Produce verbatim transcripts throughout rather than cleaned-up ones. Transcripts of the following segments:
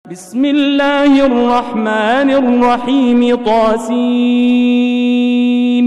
بسم الله الرحمن الرحيم طاسين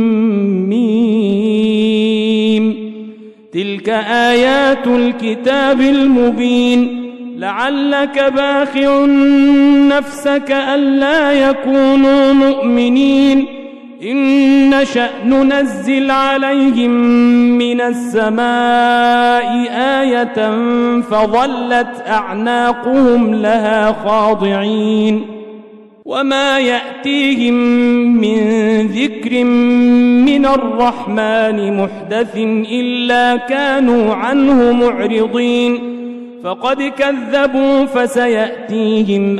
ميم. تلك آيات الكتاب المبين. لعلك باخع نفسك ألا يكونوا مؤمنين إن نشأ ننزل عليهم من السماء آية فظلت أعناقهم لها خاضعين وما يأتيهم من ذكر من الرحمن محدث إلا كانوا عنه معرضين فقد كذبوا فسيأتيهم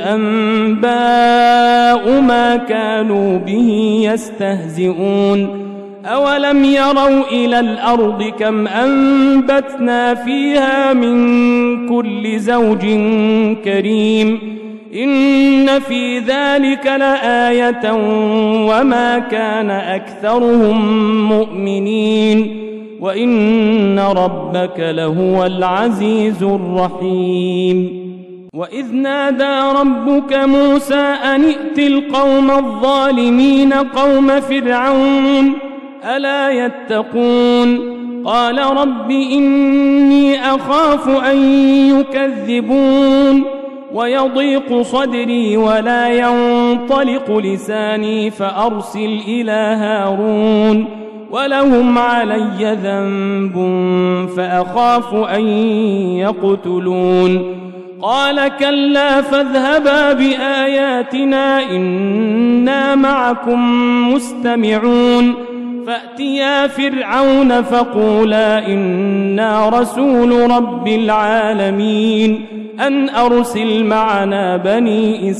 أنباء ما كانوا به يستهزئون أولم يروا إلى الأرض كم أنبتنا فيها من كل زوج كريم إن في ذلك لآية وما كان أكثرهم مؤمنين وإن ربك لهو العزيز الرحيم. وإذ نادى ربك موسى أن ائت القوم الظالمين قوم فرعون ألا يتقون قال رب إني أخاف أن يكذبون ويضيق صدري ولا ينطلق لساني فأرسل إلى هارون ولهم علي ذنب فأخاف أن يقتلون قال كلا فاذهبا بآياتنا إنا معكم مستمعون فأتيا فرعون فقولا إنا رسول رب العالمين أن أرسل معنا بني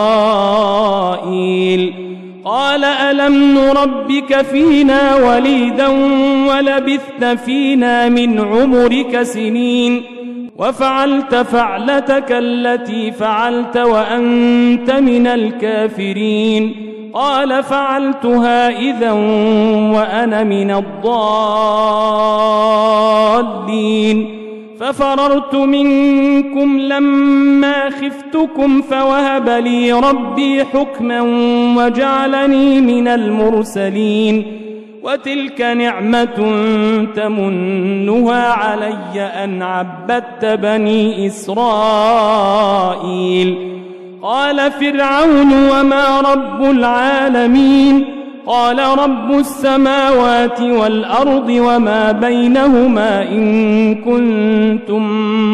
إسرائيل قال ألم نربك فينا وليدا ولبثت فينا من عمرك سنين وفعلت فعلتك التي فعلت وأنت من الكافرين قال فعلتها إذا وأنا من الضالين ففررت منكم لما خفتكم فوهب لي ربي حكما وجعلني من المرسلين وتلك نعمة تمنها علي أن عبدت بني إسرائيل قال فرعون وما رب العالمين قال رب السماوات والأرض وما بينهما إن كنتم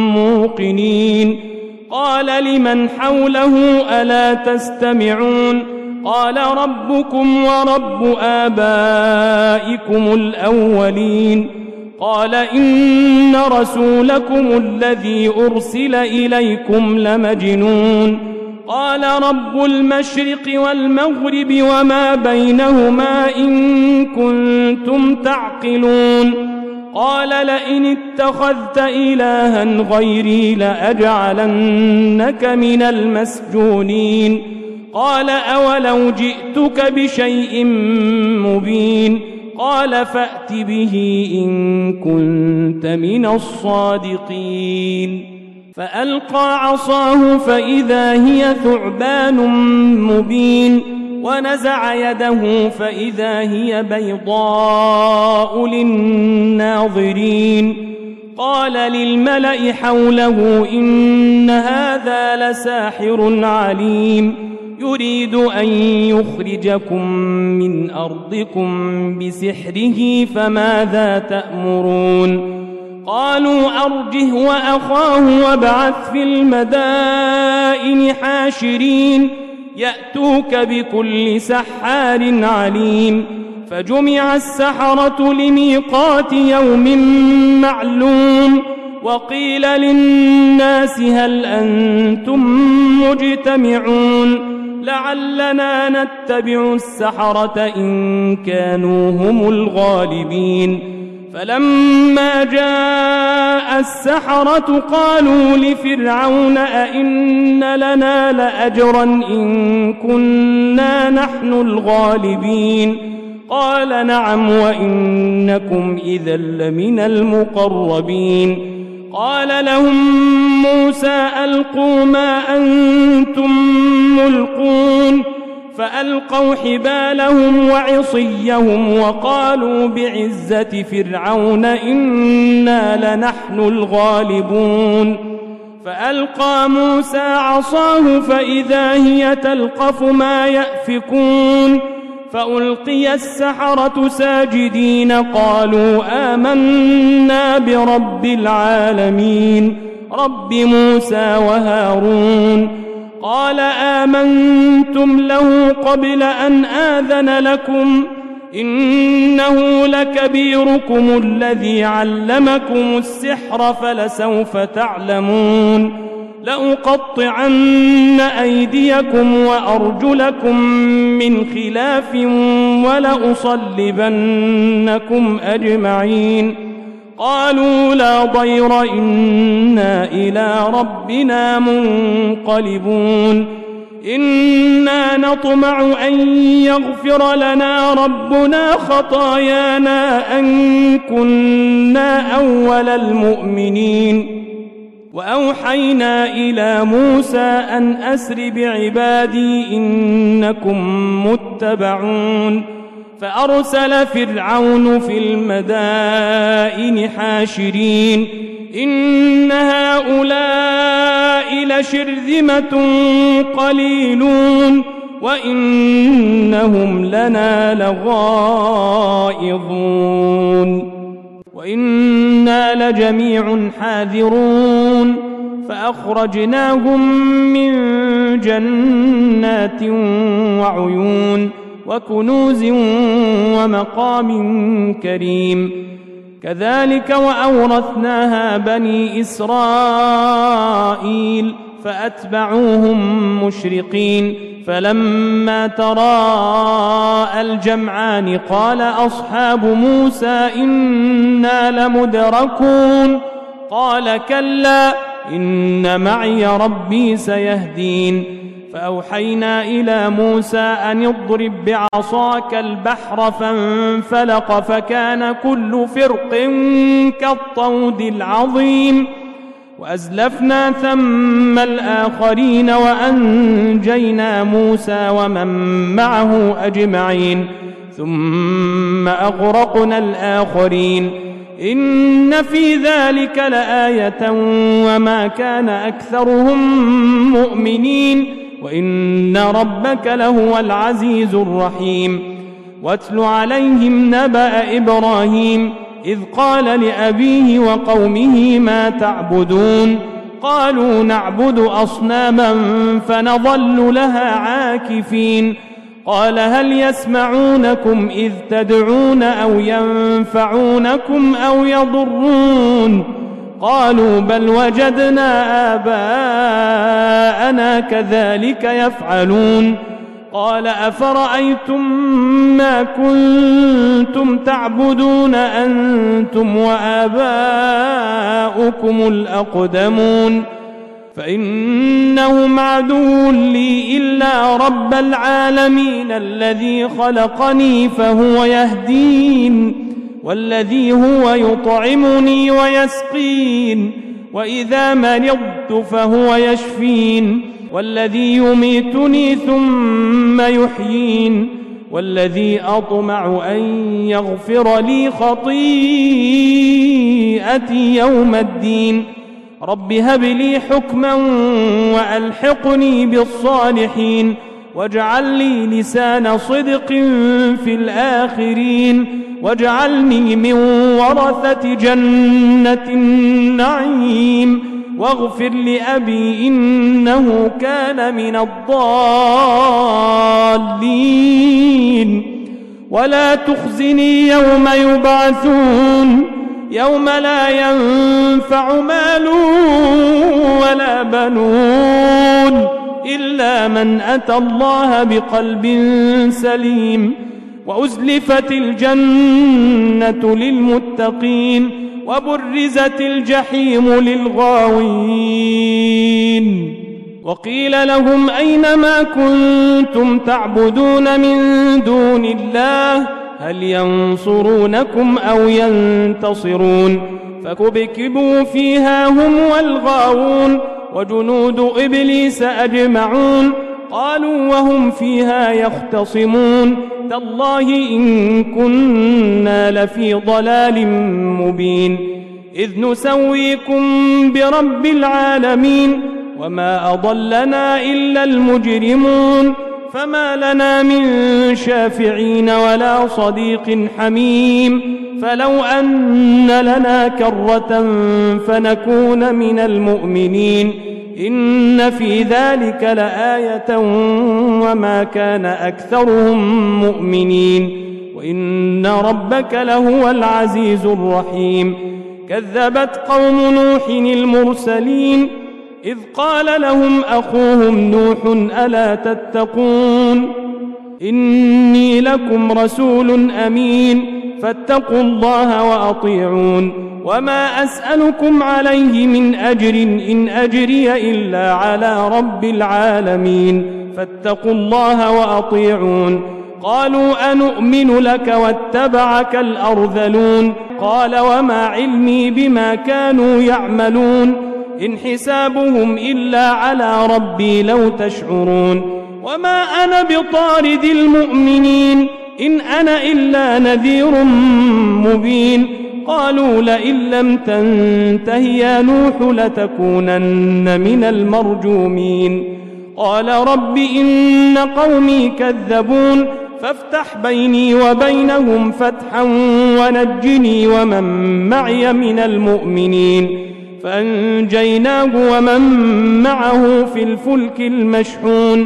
موقنين قال لمن حوله ألا تستمعون قال ربكم ورب آبائكم الأولين قال إن رسولكم الذي أرسل إليكم لمجنون قال رب المشرق والمغرب وما بينهما إن كنتم تعقلون قال لئن اتخذت إلها غيري لأجعلنك من المسجونين قال أولو جئتك بشيء مبين قال فأت به إن كنت من الصادقين فألقى عصاه فإذا هي ثعبان مبين ونزع يده فإذا هي بيضاء للناظرين قال للملأ حوله إن هذا لساحر عليم يريد أن يخرجكم من أرضكم بسحره فماذا تأمرون قالوا أرجه وأخاه وابعث في المدائن حاشرين يأتوك بكل سحار عليم فجمع السحرة لميقات يوم معلوم وقيل للناس هل أنتم مجتمعون لعلنا نتبع السحرة إن كانوا هم الغالبين فلما جاء السحرة قالوا لفرعون أئن لنا لأجرا إن كنا نحن الغالبين قال نعم وإنكم إذا لمن المقربين قال لهم موسى ألقوا ما أنتم فألقوا حبالهم وعصيهم وقالوا بعزة فرعون إنا لنحن الغالبون فألقى موسى عصاه فإذا هي تلقف ما يأفكون فألقي السحرة ساجدين قالوا آمنا برب العالمين رب موسى وهارون قال آمنتم له قبل أن آذن لكم إنه لكبيركم الذي علمكم السحر فلسوف تعلمون لأقطعن أيديكم وأرجلكم من خلاف ولأصلبنكم أجمعين قالوا لا ضير إنا إلى ربنا منقلبون إنا نطمع أن يغفر لنا ربنا خطايانا أن كنا أول المؤمنين وأوحينا إلى موسى أن أسر بعبادي إنكم متبعون فأرسل فرعون في المدائن حاشرين إن هؤلاء لشرذمة قليلون وإنهم لنا لغائظون وإنا لجميع حاذرون فأخرجناهم من جنات وعيون وكنوز ومقام كريم كذلك وأورثناها بني إسرائيل فأتبعوهم مشرقين فلما تراءى الجمعان قال أصحاب موسى إنا لمدركون قال كلا إن معي ربي سيهدين فأوحينا إلى موسى أن اضرب بعصاك البحر فانفلق فكان كل فرق كالطود العظيم وأزلفنا ثم الآخرين وأنجينا موسى ومن معه أجمعين ثم أغرقنا الآخرين إن في ذلك لآية وما كان أكثرهم مؤمنين وإن ربك لهو العزيز الرحيم واتل عليهم نبأ إبراهيم إذ قال لأبيه وقومه ما تعبدون قالوا نعبد أصناما فنظل لها عاكفين قال هل يسمعونكم إذ تدعون أو ينفعونكم أو يضرون قالوا بل وجدنا آباءنا كذلك يفعلون قال أفرأيتم ما كنتم تعبدون أنتم وآباؤكم الأقدمون فإنهم عدو لي إلا رب العالمين الذي خلقني فهو يهدين والذي هو يطعمني ويسقين وإذا مرضت فهو يشفين والذي يميتني ثم يحيين والذي أطمع أن يغفر لي خطيئتي يوم الدين رب هب لي حكما وألحقني بالصالحين واجعل لي لسان صدق في الآخرين واجعلني من ورثة جنة النعيم واغفر لأبي إنه كان من الضالين ولا تخزني يوم يبعثون يوم لا ينفع مال ولا بنون إلا من أتى الله بقلب سليم وأزلفت الجنة للمتقين وبرزت الجحيم للغاوين وقيل لهم أين ما كنتم تعبدون من دون الله هل ينصرونكم أو ينتصرون فكبكبوا فيها هم والغاوون وجنود إبليس أجمعون قالوا وهم فيها يختصمون تالله إن كنا لفي ضلال مبين إذ نسويكم برب العالمين وما أضلنا إلا المجرمون فما لنا من شافعين ولا صديق حميم فلو أن لنا كرة فنكون من المؤمنين إن في ذلك لآية وما كان أكثرهم مؤمنين وإن ربك لهو العزيز الرحيم كذبت قوم نوح المرسلين إذ قال لهم أخوهم نوح ألا تتقون إني لكم رسول أمين فاتقوا الله وأطيعون وما أسألكم عليه من أجر إن أجري إلا على رب العالمين فاتقوا الله وأطيعون قالوا أنؤمن لك واتبعك الأرذلون قال وما علمي بما كانوا يعملون إن حسابهم إلا على ربي لو تشعرون وما أنا بطارد المؤمنين إن أنا إلا نذير مبين قالوا لئن لم تنته يا نوح لتكونن من المرجومين قال رب إن قومي كذبون فافتح بيني وبينهم فتحا ونجني ومن معي من المؤمنين فأنجيناه ومن معه في الفلك المشحون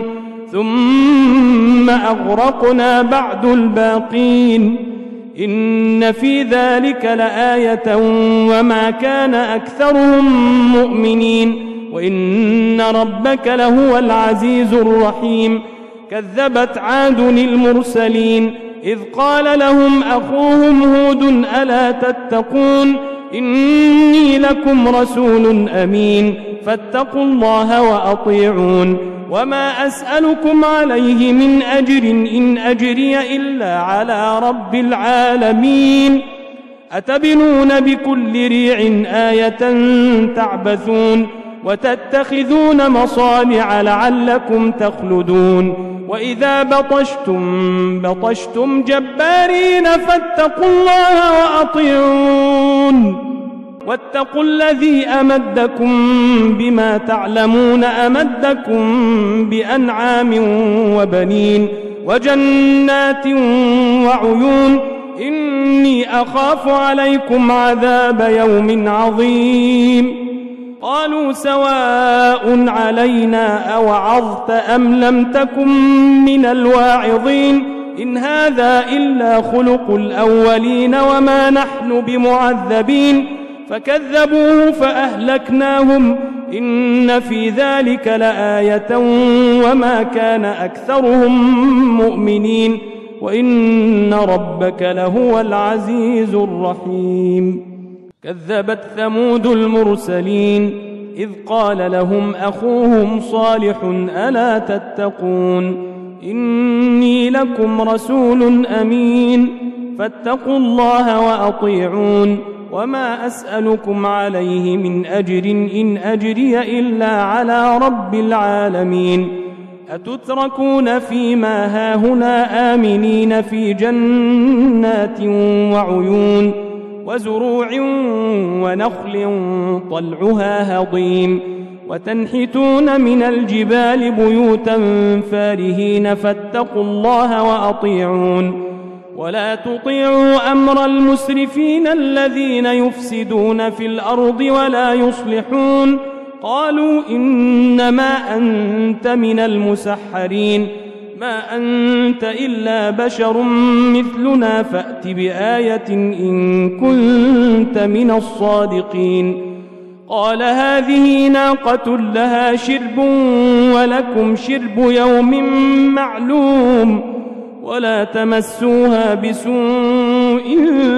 ثم أغرقنا بعد الباقين إن في ذلك لآية وما كان أكثرهم مؤمنين وإن ربك لهو العزيز الرحيم كذبت عاد المرسلين إذ قال لهم أخوهم هود ألا تتقون إني لكم رسول أمين فاتقوا الله وأطيعون وما أسألكم عليه من أجر إن أجري إلا على رب العالمين أتبنون بكل ريع آية تعبثون وتتخذون مصانع لعلكم تخلدون وإذا بطشتم بطشتم جبارين فاتقوا الله وأطيعون واتقوا الذي أمدكم بما تعلمون أمدكم بأنعام وبنين وجنات وعيون إني أخاف عليكم عذاب يوم عظيم قالوا سواء علينا أوعظت أم لم تكن من الواعظين إن هذا إلا خلق الأولين وما نحن بمعذبين فكذبوه فأهلكناهم إن في ذلك لآية وما كان أكثرهم مؤمنين وإن ربك لهو العزيز الرحيم كذبت ثمود المرسلين إذ قال لهم أخوهم صالح ألا تتقون إني لكم رسول أمين فاتقوا الله وأطيعون وما أسألكم عليه من أجر إن أجري إلا على رب العالمين أتتركون فيما هاهنا آمنين في جنات وعيون وزروع ونخل طلعها هضيم وتنحتون من الجبال بيوتا فارهين فاتقوا الله وأطيعون ولا تطيعوا أمر المسرفين الذين يفسدون في الأرض ولا يصلحون قالوا إنما أنت من المسحرين ما أنت إلا بشر مثلنا فأت بآية إن كنت من الصادقين قال هذه ناقة لها شرب ولكم شرب يوم معلوم ولا تمسوها بسوء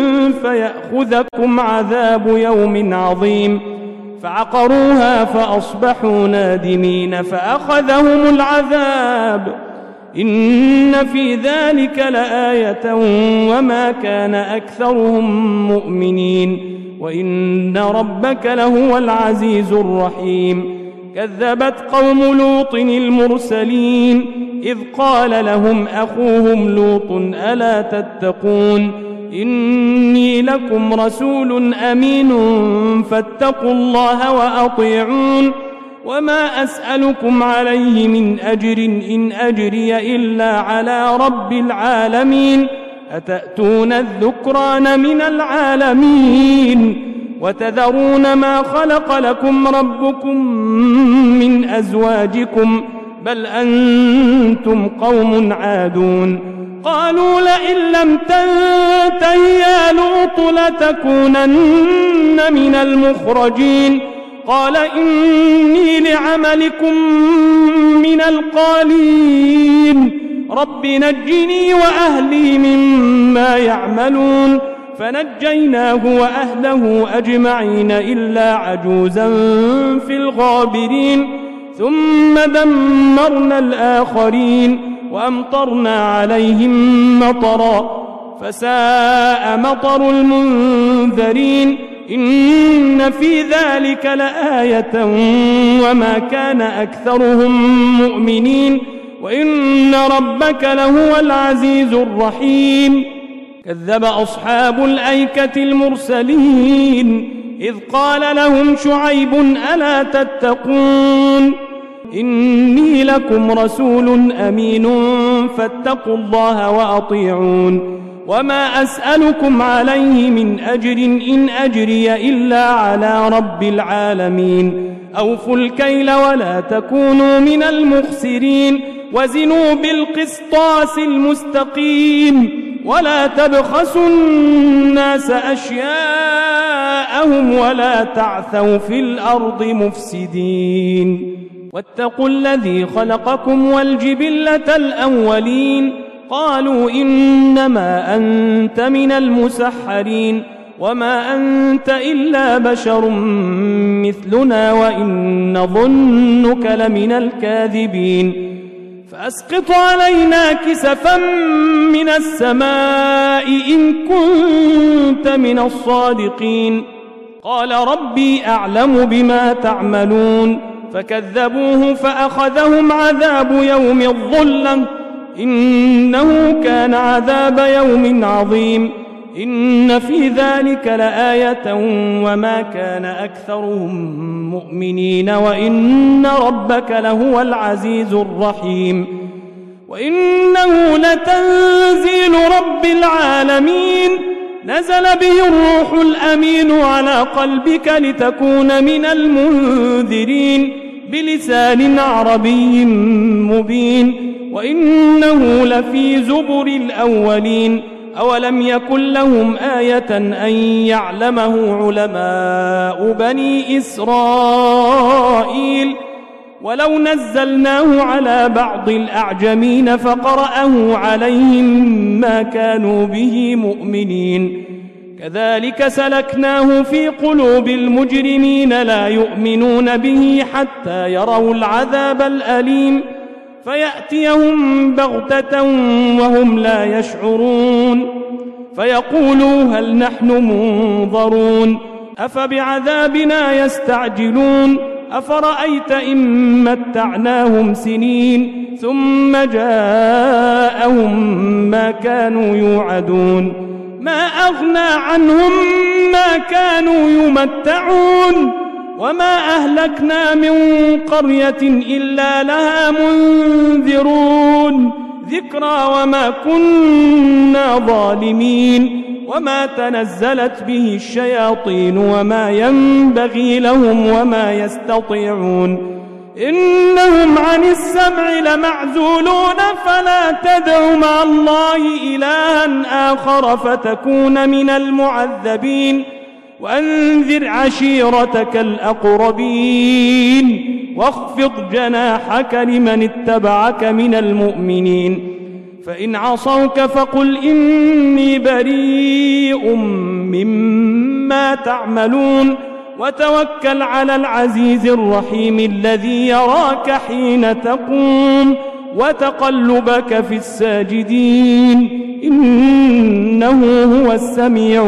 فيأخذكم عذاب يوم عظيم فعقروها فأصبحوا نادمين فأخذهم العذاب إن في ذلك لآية وما كان أكثرهم مؤمنين وإن ربك لهو العزيز الرحيم كذبت قوم لوط المرسلين إذ قال لهم أخوهم لوط ألا تتقون إني لكم رسول أمين فاتقوا الله وأطيعون وما أسألكم عليه من أجر إن أجري إلا على رب العالمين أتأتون الذكران من العالمين وتذرون ما خلق لكم ربكم من أزواجكم بل أنتم قوم عادون قالوا لئن لم تنته يا لوط لتكونن من المخرجين قال إني لعملكم من القالين رب نجني وأهلي مما يعملون فنجيناه وأهله أجمعين إلا عجوزا في الغابرين ثم دمرنا الآخرين وأمطرنا عليهم مطرا فساء مطر المنذرين إن في ذلك لآية وما كان أكثرهم مؤمنين وإن ربك لهو العزيز الرحيم كذب أصحاب الأيكة المرسلين إذ قال لهم شعيب ألا تتقون إني لكم رسول أمين فاتقوا الله وأطيعون وما أسألكم عليه من أجر إن أجري إلا على رب العالمين أوفوا الكيل ولا تكونوا من المخسرين وزنوا بالقسطاس المستقيم ولا تبخسوا الناس أشياءهم ولا تعثوا في الأرض مفسدين واتقوا الذي خلقكم والجبلة الأولين قالوا إنما أنت من المسحرين وما أنت إلا بشر مثلنا وإن نظنك لمن الكاذبين فأسقط علينا كسفا من السماء إن كنت من الصادقين قال ربي أعلم بما تعملون فكذبوه فأخذهم عذاب يوم الظلة إنه كان عذاب يوم عظيم إن في ذلك لآية وما كان أكثرهم مؤمنين وإن ربك لهو العزيز الرحيم وإنه لتنزيل رب العالمين نزل به الروح الأمين على قلبك لتكون من المنذرين بلسان عربي مبين وإنه لفي زبر الأولين أولم يكن لهم آية أن يعلمه علماء بني إسرائيل ولو نزلناه على بعض الأعجمين فقرأه عليهم ما كانوا به مؤمنين كذلك سلكناه في قلوب المجرمين لا يؤمنون به حتى يروا العذاب الأليم فيأتيهم بغتة وهم لا يشعرون فيقولوا هل نحن منظرون أفبعذابنا يستعجلون أفرأيت إن متعناهم سنين ثم جاءهم ما كانوا يوعدون ما أغنى عنهم ما كانوا يمتعون وما أهلكنا من قرية إلا لها منذرون ذكرى وما كنا ظالمين وما تنزلت به الشياطين وما ينبغي لهم وما يستطيعون إنهم عن السمع لمعزولون فلا تدع مع الله إلها آخر فتكون من المعذبين وأنذر عشيرتك الأقربين واخفض جناحك لمن اتبعك من المؤمنين فإن عصوك فقل إني بريء مما تعملون وتوكل على العزيز الرحيم الذي يراك حين تقوم وتقلبك في الساجدين إنه هو السميع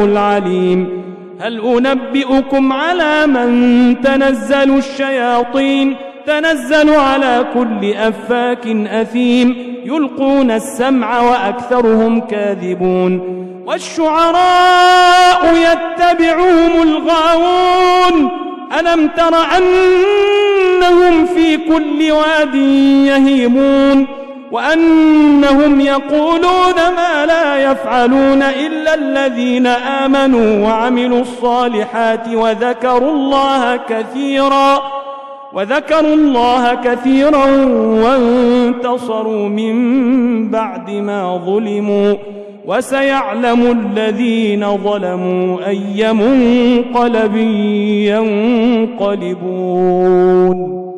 العليم هل أنبئكم على من تنزل الشياطين تنزل على كل أفاك أثيم يلقون السمع وأكثرهم كاذبون والشعراء يتبعهم الغاوون ألم تر أنهم في كل واد يهيمون وأنهم يقولون ما لا يفعلون إلا الذين آمنوا وعملوا الصالحات وذكروا الله كثيرا وذكروا الله كثيرا وانتصروا من بعد ما ظلموا وسيعلم الذين ظلموا أي منقلب ينقلبون.